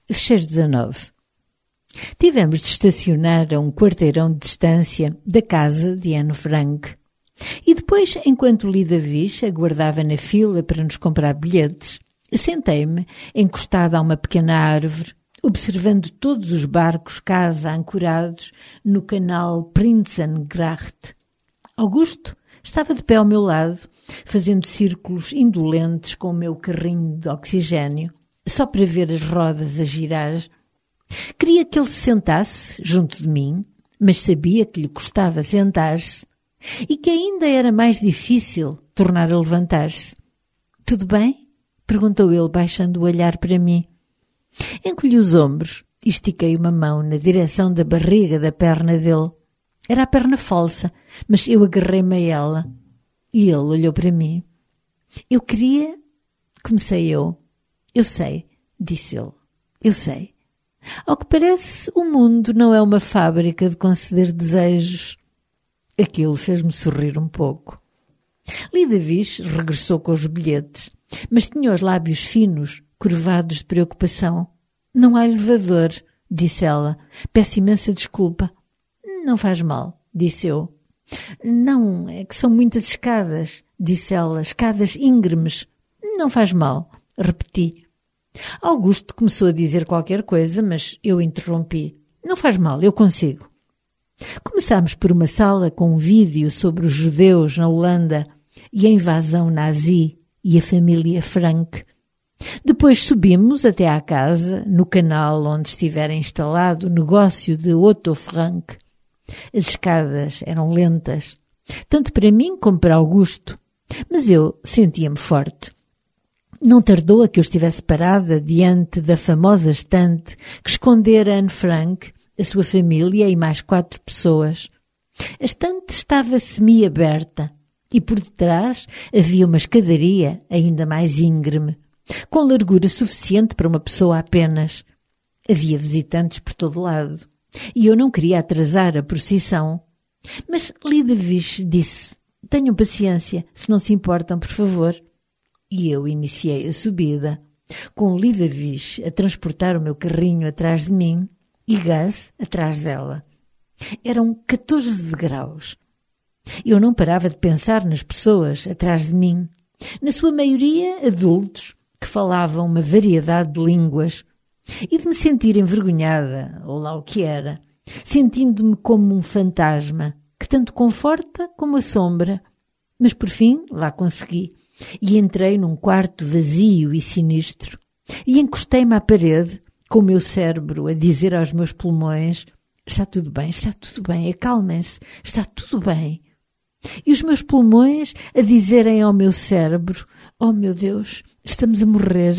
Fecheiro 19. Tivemos de estacionar a um quarteirão de distância da casa de Anne Frank. E depois, enquanto Lida Vish aguardava na fila para nos comprar bilhetes, sentei-me, encostada a uma pequena árvore, observando todos os barcos casa ancorados no canal Prinsengracht. Augusto estava de pé ao meu lado, fazendo círculos indolentes com o meu carrinho de oxigênio, só para ver as rodas a girar. Queria que ele se sentasse junto de mim, mas sabia que lhe custava sentar-se e que ainda era mais difícil tornar a levantar-se. — Tudo bem? — perguntou ele, baixando o olhar para mim. Encolhi os ombros e estiquei uma mão na direção da barriga da perna dele. Era a perna falsa, mas eu agarrei-me a ela. E ele olhou para mim. — Eu queria... Comecei eu. — Eu sei, disse ele. — Eu sei. Ao que parece, o mundo não é uma fábrica de conceder desejos. Aquilo fez-me sorrir um pouco. Lida Vish regressou com os bilhetes, mas tinha os lábios finos, curvados de preocupação. — Não há elevador, disse ela. — Peço imensa desculpa. — Não faz mal, disse eu. — Não, é que são muitas escadas, disse ela, escadas íngremes. — Não faz mal, repeti. Augusto começou a dizer qualquer coisa, mas eu interrompi. — Não faz mal, eu consigo. Começámos por uma sala com um vídeo sobre os judeus na Holanda e a invasão nazi e a família Frank. Depois subimos até à casa, no canal onde estivera instalado o negócio de Otto Frank. As escadas eram lentas, tanto para mim como para Augusto, mas eu sentia-me forte. Não tardou a que eu estivesse parada diante da famosa estante que escondera Anne Frank, a sua família e mais 4 pessoas. A estante estava semi-aberta e por detrás havia uma escadaria ainda mais íngreme, com largura suficiente para uma pessoa apenas. Havia visitantes por todo lado e eu não queria atrasar a procissão. Mas Lida Vish disse: — Tenham paciência, se não se importam, por favor. E eu iniciei a subida, com Lida Vish a transportar o meu carrinho atrás de mim e Gus atrás dela. Eram 14 degraus. Eu não parava de pensar nas pessoas atrás de mim, na sua maioria adultos, que falavam uma variedade de línguas, e de me sentir envergonhada, ou lá o que era, sentindo-me como um fantasma, que tanto conforta como assombra. Mas por fim lá consegui. E entrei num quarto vazio e sinistro e encostei-me à parede, com o meu cérebro a dizer aos meus pulmões: está tudo bem, acalmem-se, está tudo bem. E os meus pulmões a dizerem ao meu cérebro: oh meu Deus, estamos a morrer.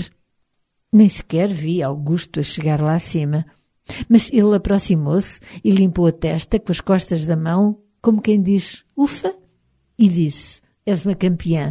Nem sequer vi Augusto a chegar lá acima, mas ele aproximou-se e limpou a testa com as costas da mão, como quem diz: ufa, e disse: és uma campeã.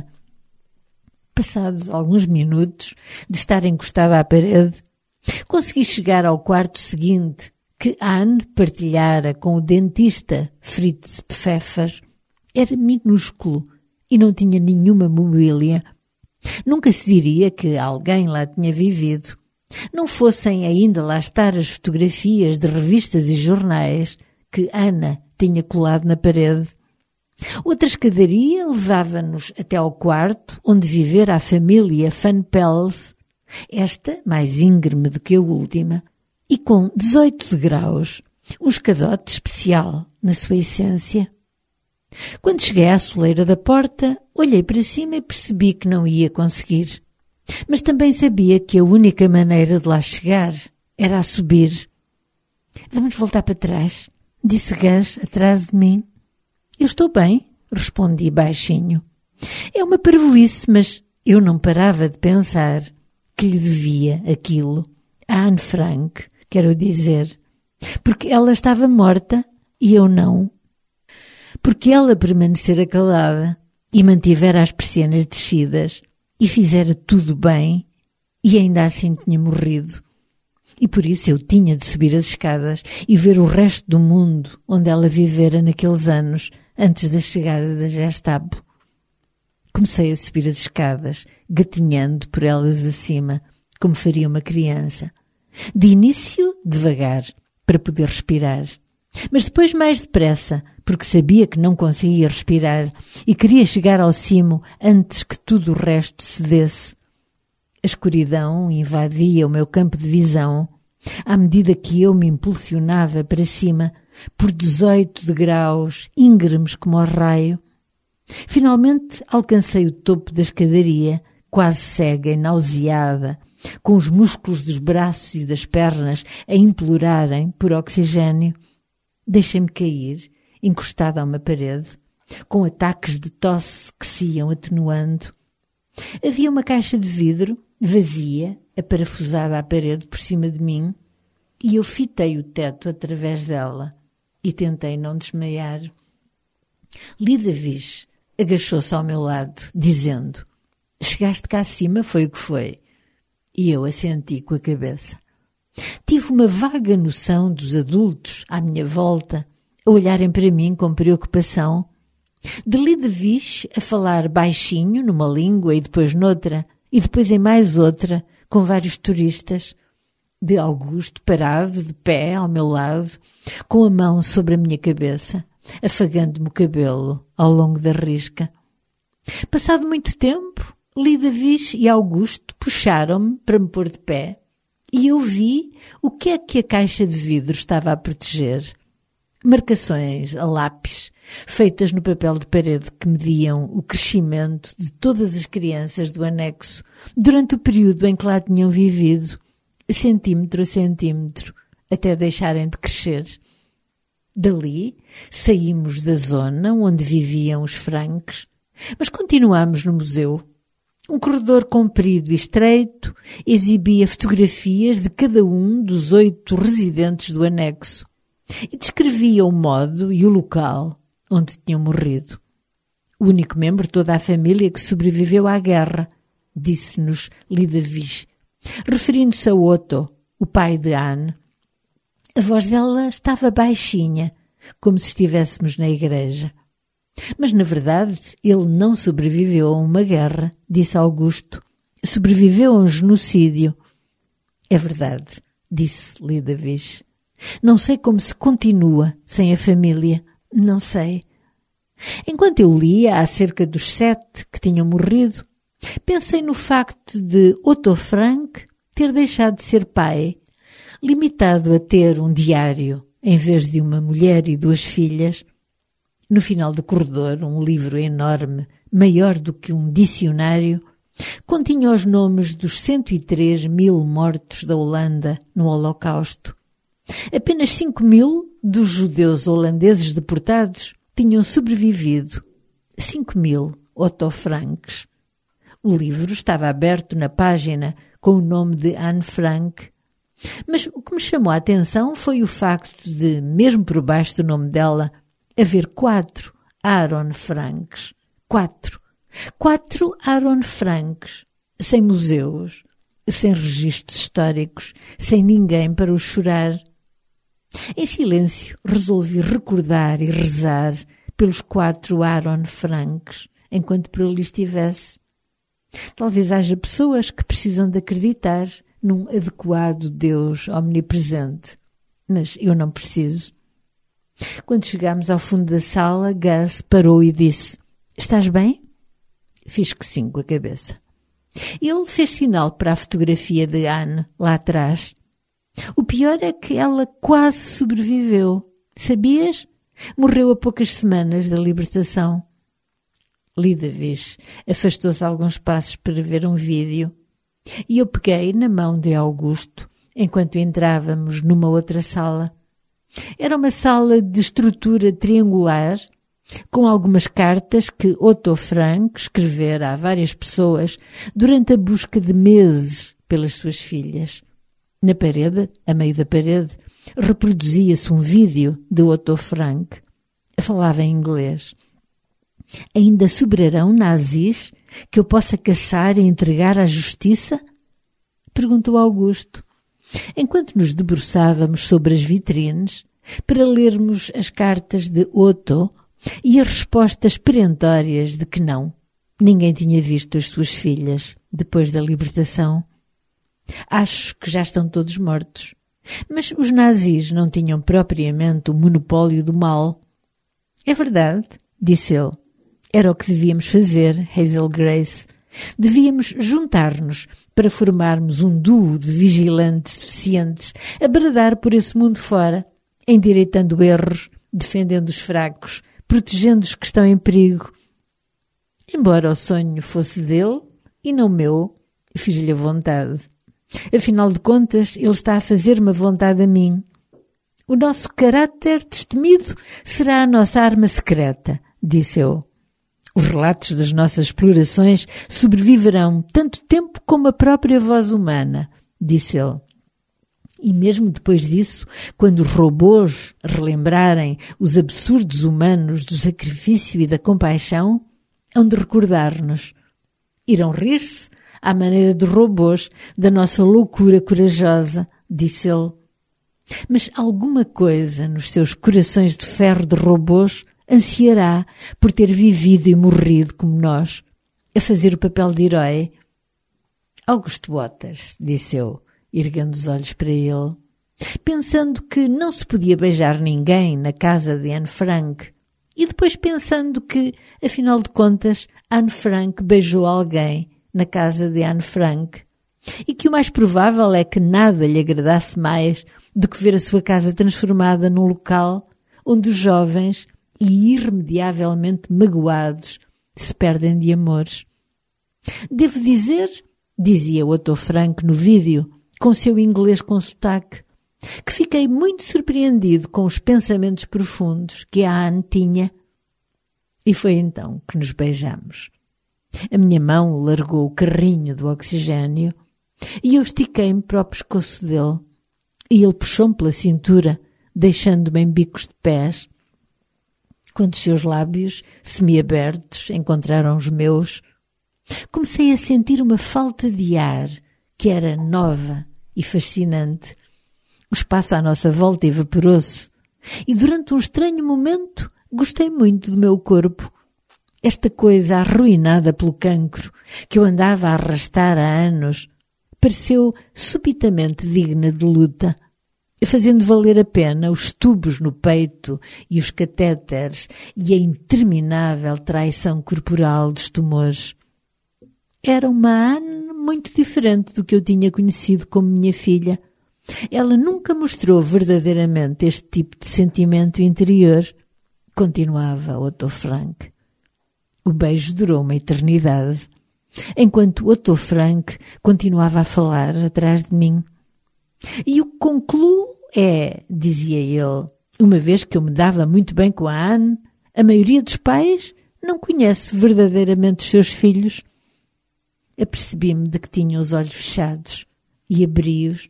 Passados alguns minutos de estar encostada à parede, consegui chegar ao quarto seguinte, que Anne partilhara com o dentista Fritz Pfeffer. Era minúsculo e não tinha nenhuma mobília. Nunca se diria que alguém lá tinha vivido. Não fossem ainda lá estar as fotografias de revistas e jornais que Ana tinha colado na parede. Outra escadaria levava-nos até ao quarto onde vivera a família Van Pels, esta mais íngreme do que a última, e com 18 degraus, um escadote especial na sua essência. Quando cheguei à soleira da porta, olhei para cima e percebi que não ia conseguir. Mas também sabia que a única maneira de lá chegar era a subir. Vamos voltar para trás, disse Gus atrás de mim. Eu estou bem, respondi baixinho. É uma parvoíce, mas eu não parava de pensar que lhe devia aquilo. A Anne Frank, quero dizer, porque ela estava morta e eu não. Porque ela permanecera calada e mantivera as persianas descidas e fizera tudo bem e ainda assim tinha morrido. E por isso eu tinha de subir as escadas e ver o resto do mundo onde ela vivera naqueles anos antes da chegada da Gestapo. Comecei a subir as escadas, gatinhando por elas acima, como faria uma criança. De início, devagar, para poder respirar. Mas depois mais depressa, porque sabia que não conseguia respirar e queria chegar ao cimo antes que tudo o resto cedesse. A escuridão invadia o meu campo de visão, à medida que eu me impulsionava para cima, por 18 degraus íngremes como ao raio. Finalmente alcancei o topo da escadaria, quase cega e nauseada, com os músculos dos braços e das pernas a implorarem por oxigênio. Deixei-me cair, encostada a uma parede, com ataques de tosse que se iam atenuando. Havia uma caixa de vidro, vazia, aparafusada à parede por cima de mim, e eu fitei o teto através dela e tentei não desmaiar. Lida Vish agachou-se ao meu lado, dizendo: "Chegaste cá acima, foi o que foi." E eu assenti com a cabeça. Tive uma vaga noção dos adultos à minha volta, a olharem para mim com preocupação. De Lida Vish a falar baixinho numa língua e depois noutra, e depois em mais outra, com vários turistas. De Augusto parado de pé ao meu lado, com a mão sobre a minha cabeça, afagando-me o cabelo ao longo da risca. Passado muito tempo, Lida Vish e Augusto puxaram-me para me pôr de pé e eu vi o que é que a caixa de vidro estava a proteger. Marcações a lápis, feitas no papel de parede que mediam o crescimento de todas as crianças do anexo durante o período em que lá tinham vivido, centímetro a centímetro, até deixarem de crescer. Dali saímos da zona onde viviam os Franks, mas continuámos no museu. Um corredor comprido e estreito exibia fotografias de cada um dos 8 residentes do anexo e descrevia o modo e o local onde tinham morrido. O único membro de toda a família que sobreviveu à guerra, disse-nos Lida Vish, referindo-se a Otto, o pai de Anne. A voz dela estava baixinha, como se estivéssemos na igreja. Mas, na verdade, ele não sobreviveu a uma guerra, disse Augusto. Sobreviveu a um genocídio. É verdade, disse Lida Vish. Não sei como se continua sem a família. Não sei. Enquanto eu lia acerca dos 7 que tinham morrido, pensei no facto de Otto Frank ter deixado de ser pai, limitado a ter um diário em vez de uma mulher e 2 filhas. No final do corredor, um livro enorme, maior do que um dicionário, continha os nomes dos 103.000 mortos da Holanda no Holocausto. Apenas 5.000 dos judeus holandeses deportados tinham sobrevivido. 5.000 Otto Franks. O livro estava aberto na página com o nome de Anne Frank. Mas o que me chamou a atenção foi o facto de, mesmo por baixo do nome dela, haver 4 Aaron Franks. 4 Aaron Franks, sem museus, sem registros históricos, sem ninguém para os chorar. Em silêncio, resolvi recordar e rezar pelos 4 Aaron Franks, enquanto por ali estivesse. Talvez haja pessoas que precisam de acreditar num adequado Deus omnipresente, mas eu não preciso. Quando chegámos ao fundo da sala, Gus parou e disse: "Estás bem?" Fiz que sim com a cabeça. Ele fez sinal para a fotografia de Anne lá atrás. O pior é que ela quase sobreviveu. Sabias? Morreu a poucas semanas da libertação. Lida Vish afastou-se alguns passos para ver um vídeo e eu peguei na mão de Augusto enquanto entrávamos numa outra sala. Era uma sala de estrutura triangular com algumas cartas que Otto Frank escrevera a várias pessoas durante a busca de meses pelas suas filhas. Na parede, a meio da parede, reproduzia-se um vídeo de Otto Frank. Falava em inglês. "Ainda sobrarão nazis que eu possa caçar e entregar à justiça?" Perguntou Augusto, enquanto nos debruçávamos sobre as vitrines para lermos as cartas de Otto e as respostas perentórias de que não. Ninguém tinha visto as suas filhas depois da libertação. Acho que já estão todos mortos. Mas os nazis não tinham propriamente o monopólio do mal. É verdade, disse ele. Era o que devíamos fazer, Hazel Grace. Devíamos juntar-nos para formarmos um duo de vigilantes suficientes a bradar por esse mundo fora, endireitando erros, defendendo os fracos, protegendo os que estão em perigo. Embora o sonho fosse dele e não meu, fiz-lhe a vontade. Afinal de contas, ele está a fazer-me a vontade a mim. O nosso caráter destemido será a nossa arma secreta, disse eu. Os relatos das nossas explorações sobreviverão tanto tempo como a própria voz humana, disse ele. E mesmo depois disso, quando os robôs relembrarem os absurdos humanos do sacrifício e da compaixão, hão de recordar-nos. Irão rir-se, à maneira de robôs, da nossa loucura corajosa, disse ele. Mas alguma coisa nos seus corações de ferro de robôs ansiará por ter vivido e morrido como nós, a fazer o papel de herói. Augusto Waters, disse eu, erguendo os olhos para ele, pensando que não se podia beijar ninguém na casa de Anne Frank, e depois pensando que, afinal de contas, Anne Frank beijou alguém na casa de Anne Frank, e que o mais provável é que nada lhe agradasse mais do que ver a sua casa transformada num local onde os jovens e irremediavelmente magoados se perdem de amores. Devo dizer, dizia Otto Frank no vídeo, com seu inglês com sotaque, que fiquei muito surpreendido com os pensamentos profundos que a Anne tinha. E foi então que nos beijamos. A minha mão largou o carrinho do oxigênio e eu estiquei-me para o pescoço dele. E ele puxou-me pela cintura, deixando-me em bicos de pés. Quando os seus lábios, semiabertos, encontraram os meus, comecei a sentir uma falta de ar que era nova e fascinante. O espaço à nossa volta evaporou-se e durante um estranho momento gostei muito do meu corpo. Esta coisa arruinada pelo cancro que eu andava a arrastar há anos pareceu subitamente digna de luta, fazendo valer a pena os tubos no peito e os catéteres e a interminável traição corporal dos tumores. Era uma Anne muito diferente do que eu tinha conhecido como minha filha. Ela nunca mostrou verdadeiramente este tipo de sentimento interior, continuava Otto Frank. O beijo durou uma eternidade, enquanto Otto Frank continuava a falar atrás de mim. E o que concluo é, dizia ele, uma vez que eu me dava muito bem com a Anne, a maioria dos pais não conhece verdadeiramente os seus filhos. Apercebi-me de que tinha os olhos fechados e abri-os.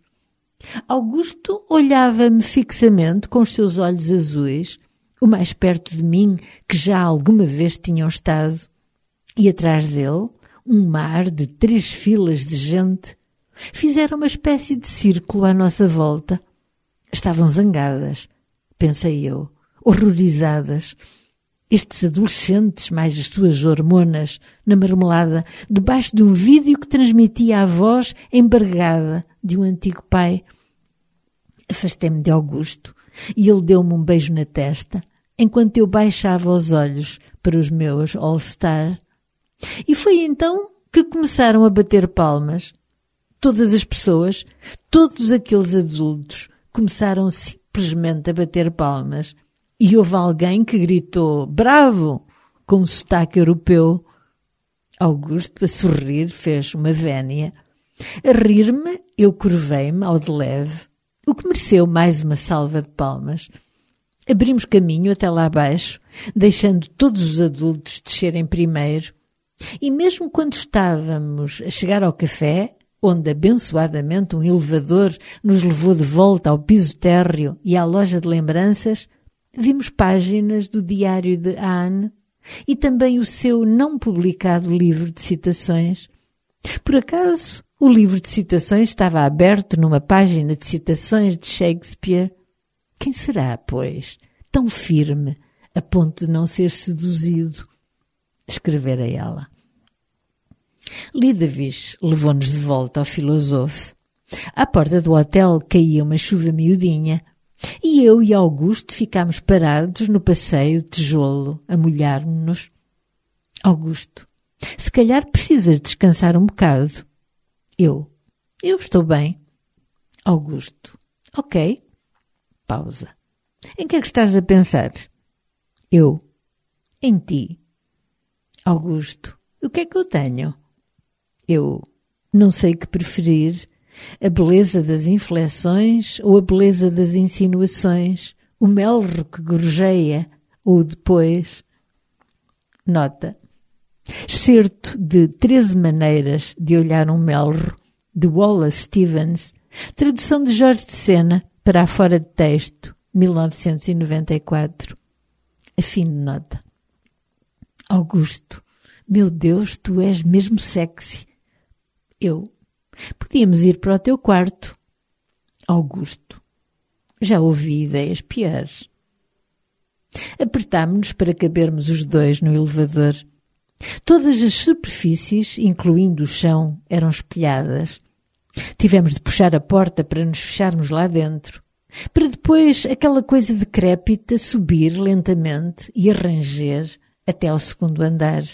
Augusto olhava-me fixamente com os seus olhos azuis, o mais perto de mim que já alguma vez tinham estado, e atrás dele, um mar de 3 filas de gente fizeram uma espécie de círculo à nossa volta. Estavam zangadas, pensei eu, horrorizadas. Estes adolescentes, mais as suas hormonas, na marmelada, debaixo de um vídeo que transmitia a voz embargada de um antigo pai. Afastei-me de Augusto e ele deu-me um beijo na testa, enquanto eu baixava os olhos para os meus All-Star. E foi então que começaram a bater palmas. Todas as pessoas, todos aqueles adultos, começaram simplesmente a bater palmas. E houve alguém que gritou "Bravo!" com um sotaque europeu. Augusto, a sorrir, fez uma vénia. A rir-me, eu curvei-me ao de leve, o que mereceu mais uma salva de palmas. Abrimos caminho até lá abaixo, deixando todos os adultos descerem primeiro. E mesmo quando estávamos a chegar ao café, onde abençoadamente um elevador nos levou de volta ao piso térreo e à loja de lembranças, vimos páginas do diário de Anne e também o seu não publicado livro de citações. Por acaso, o livro de citações estava aberto numa página de citações de Shakespeare. Quem será, pois, tão firme a ponto de não ser seduzido? Escrevera ela. Lidavis levou-nos de volta ao filósofo À porta do hotel caía uma chuva miudinha e eu e Augusto ficámos parados no passeio de tijolo a molhar-nos. Augusto, se calhar precisas descansar um bocado. Eu estou bem. Augusto, ok. Pausa. Em que é que estás a pensar? Eu, em ti. Augusto, o que é que eu tenho? Eu, não sei o que preferir, a beleza das inflexões ou a beleza das insinuações, o melro que gorjeia ou o depois. Nota. Excerto de 13 maneiras de olhar um melro, de Wallace Stevens, tradução de Jorge de Sena para a Fora de Texto, 1994. A fim de nota. Augusto, meu Deus, tu és mesmo sexy. Eu, podíamos ir para o teu quarto. Augusto, já ouvi ideias piores. Apertámo-nos para cabermos os dois no elevador. Todas as superfícies, incluindo o chão, eram espelhadas. Tivemos de puxar a porta para nos fecharmos lá dentro, para depois aquela coisa decrépita subir lentamente e arranger até ao segundo andar.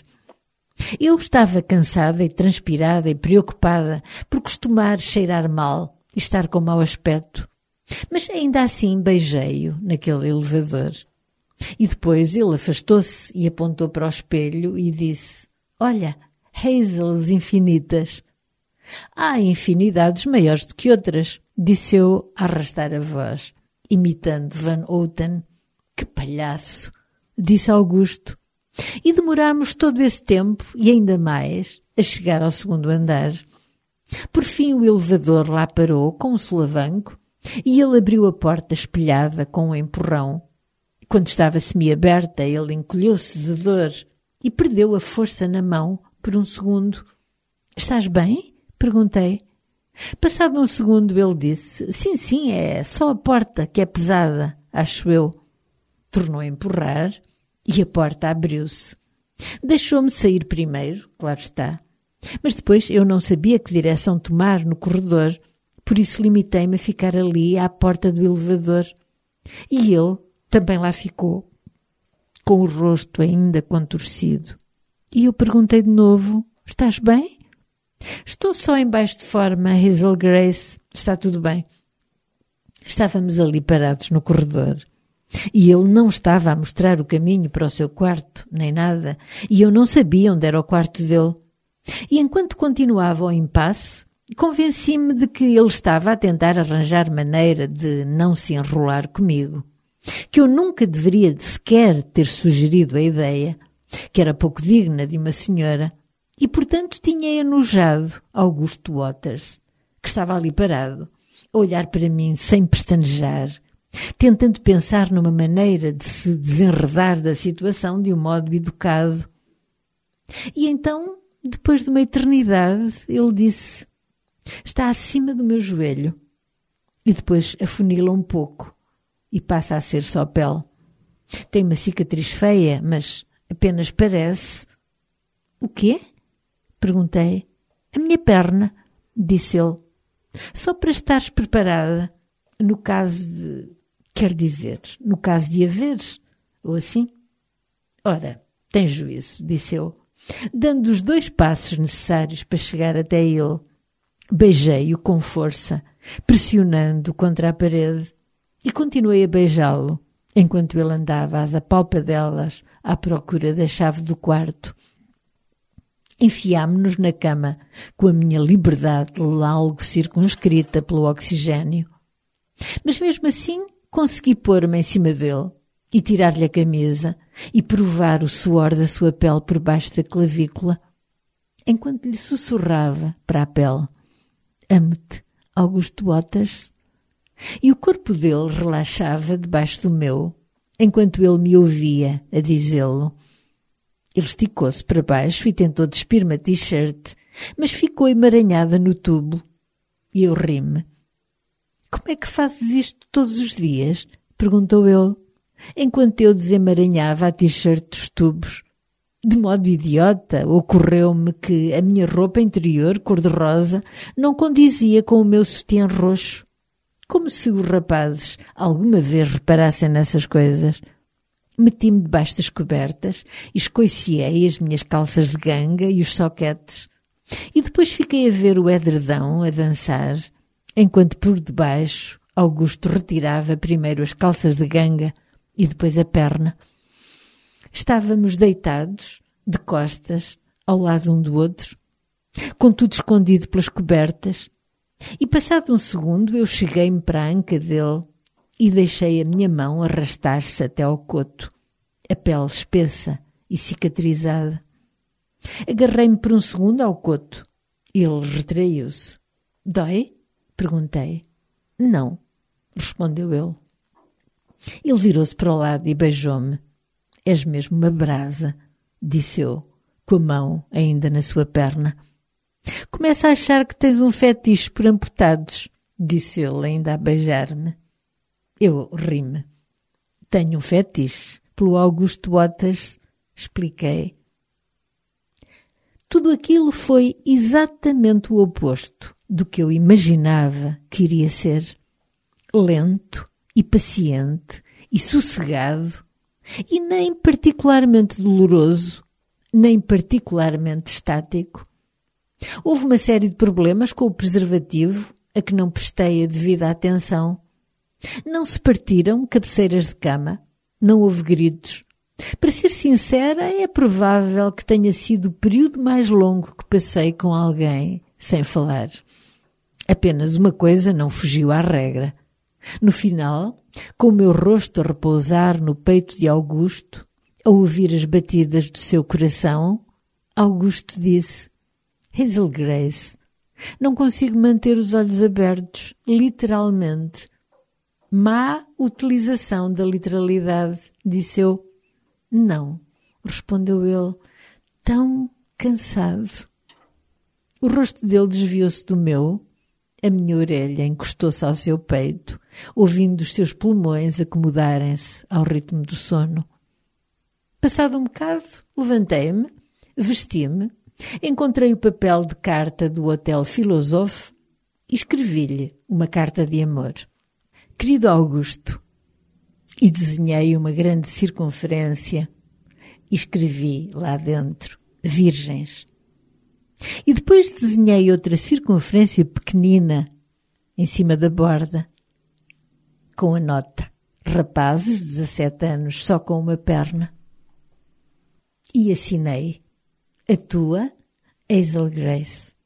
Eu estava cansada e transpirada e preocupada por costumar cheirar mal e estar com mau aspecto, mas ainda assim beijei-o naquele elevador. E depois ele afastou-se e apontou para o espelho e disse: olha, hazels infinitas. Há infinidades maiores do que outras, disse eu a arrastar a voz, imitando Van Houten. Que palhaço, disse Augusto. E demorámos todo esse tempo, e ainda mais, a chegar ao segundo andar. Por fim o elevador lá parou com um solavanco e ele abriu a porta espelhada com um empurrão. Quando estava semiaberta, ele encolheu-se de dor e perdeu a força na mão por um segundo. Estás bem? Perguntei. Passado um segundo ele disse: sim, é só a porta que é pesada, acho eu. Tornou a empurrar e a porta abriu-se. Deixou-me sair primeiro, claro está. Mas depois eu não sabia que direção tomar no corredor, por isso limitei-me a ficar ali à porta do elevador. E ele também lá ficou, com o rosto ainda contorcido. E eu perguntei de novo: estás bem? Estou só em baixo de forma, Hazel Grace. Está tudo bem. Estávamos ali parados no corredor. E ele não estava a mostrar o caminho para o seu quarto, nem nada, e eu não sabia onde era o quarto dele. E enquanto continuava o impasse, convenci-me de que ele estava a tentar arranjar maneira de não se enrolar comigo, que eu nunca deveria sequer ter sugerido a ideia, que era pouco digna de uma senhora, e portanto tinha enojado Augusto Waters, que estava ali parado, a olhar para mim sem pestanejar, tentando pensar numa maneira de se desenredar da situação de um modo educado. E então, depois de uma eternidade, ele disse: está acima do meu joelho. E depois afunila um pouco e passa a ser só pele. Tem uma cicatriz feia, mas apenas parece. O quê? Perguntei. A minha perna, disse ele. Só para estares preparada, no caso de... Quer dizer, no caso de haveres, ou assim. Ora, tens juízo, disse eu, dando os 2 passos necessários para chegar até ele. Beijei-o com força, pressionando-o contra a parede, e continuei a beijá-lo, enquanto ele andava às apalpadelas à procura da chave do quarto. Enfiámo-nos na cama, com a minha liberdade algo circunscrita pelo oxigênio. Mas mesmo assim consegui pôr-me em cima dele e tirar-lhe a camisa e provar o suor da sua pele por baixo da clavícula, enquanto lhe sussurrava para a pele: amo-te, Augusto Waters. E o corpo dele relaxava debaixo do meu, enquanto ele me ouvia a dizê-lo. Ele esticou-se para baixo e tentou despir-me a t-shirt, mas ficou emaranhada no tubo. E eu ri-me. Como é que fazes isto todos os dias? Perguntou ele, enquanto eu desemaranhava a t-shirt dos tubos. De modo idiota, ocorreu-me que a minha roupa interior, cor-de-rosa, não condizia com o meu sutiã roxo. Como se os rapazes alguma vez reparassem nessas coisas. Meti-me debaixo das cobertas e escoiciei as minhas calças de ganga e os soquetes. E depois fiquei a ver o edredão a dançar, enquanto por debaixo Augusto retirava primeiro as calças de ganga e depois a perna. Estávamos deitados, de costas, ao lado um do outro, com tudo escondido pelas cobertas, e passado um segundo eu cheguei-me para a anca dele e deixei a minha mão arrastar-se até ao coto, a pele espessa e cicatrizada. Agarrei-me por um segundo ao coto. Ele retraiu-se. Dói? Perguntei. Não, respondeu ele. Ele virou-se para o lado e beijou-me. És mesmo uma brasa, disse eu, com a mão ainda na sua perna. Começa a achar que tens um fetiche por amputados, disse ele ainda a beijar-me. Eu ri-me. Tenho um fetiche pelo Augusto Waters, expliquei. Tudo aquilo foi exatamente o oposto do que eu imaginava que iria ser. Lento e paciente e sossegado, e nem particularmente doloroso, nem particularmente estático. Houve uma série de problemas com o preservativo a que não prestei a devida atenção. Não se partiram cabeceiras de cama, não houve gritos. Para ser sincera, é provável que tenha sido o período mais longo que passei com alguém sem falar. Apenas uma coisa não fugiu à regra. No final, com o meu rosto a repousar no peito de Augusto, a ouvir as batidas do seu coração, Augusto disse: Hazel Grace, não consigo manter os olhos abertos, literalmente. Má utilização da literalidade, disse eu. Não, respondeu ele, tão cansado. O rosto dele desviou-se do meu, a minha orelha encostou-se ao seu peito, ouvindo os seus pulmões acomodarem-se ao ritmo do sono. Passado um bocado, levantei-me, vesti-me, encontrei o papel de carta do Hotel Philosophe e escrevi-lhe uma carta de amor. Querido Augusto, e desenhei uma grande circunferência e escrevi lá dentro, virgens. E depois desenhei outra circunferência pequenina em cima da borda, com a nota, rapazes, 17 anos, só com uma perna. E assinei, a tua Hazel Grace.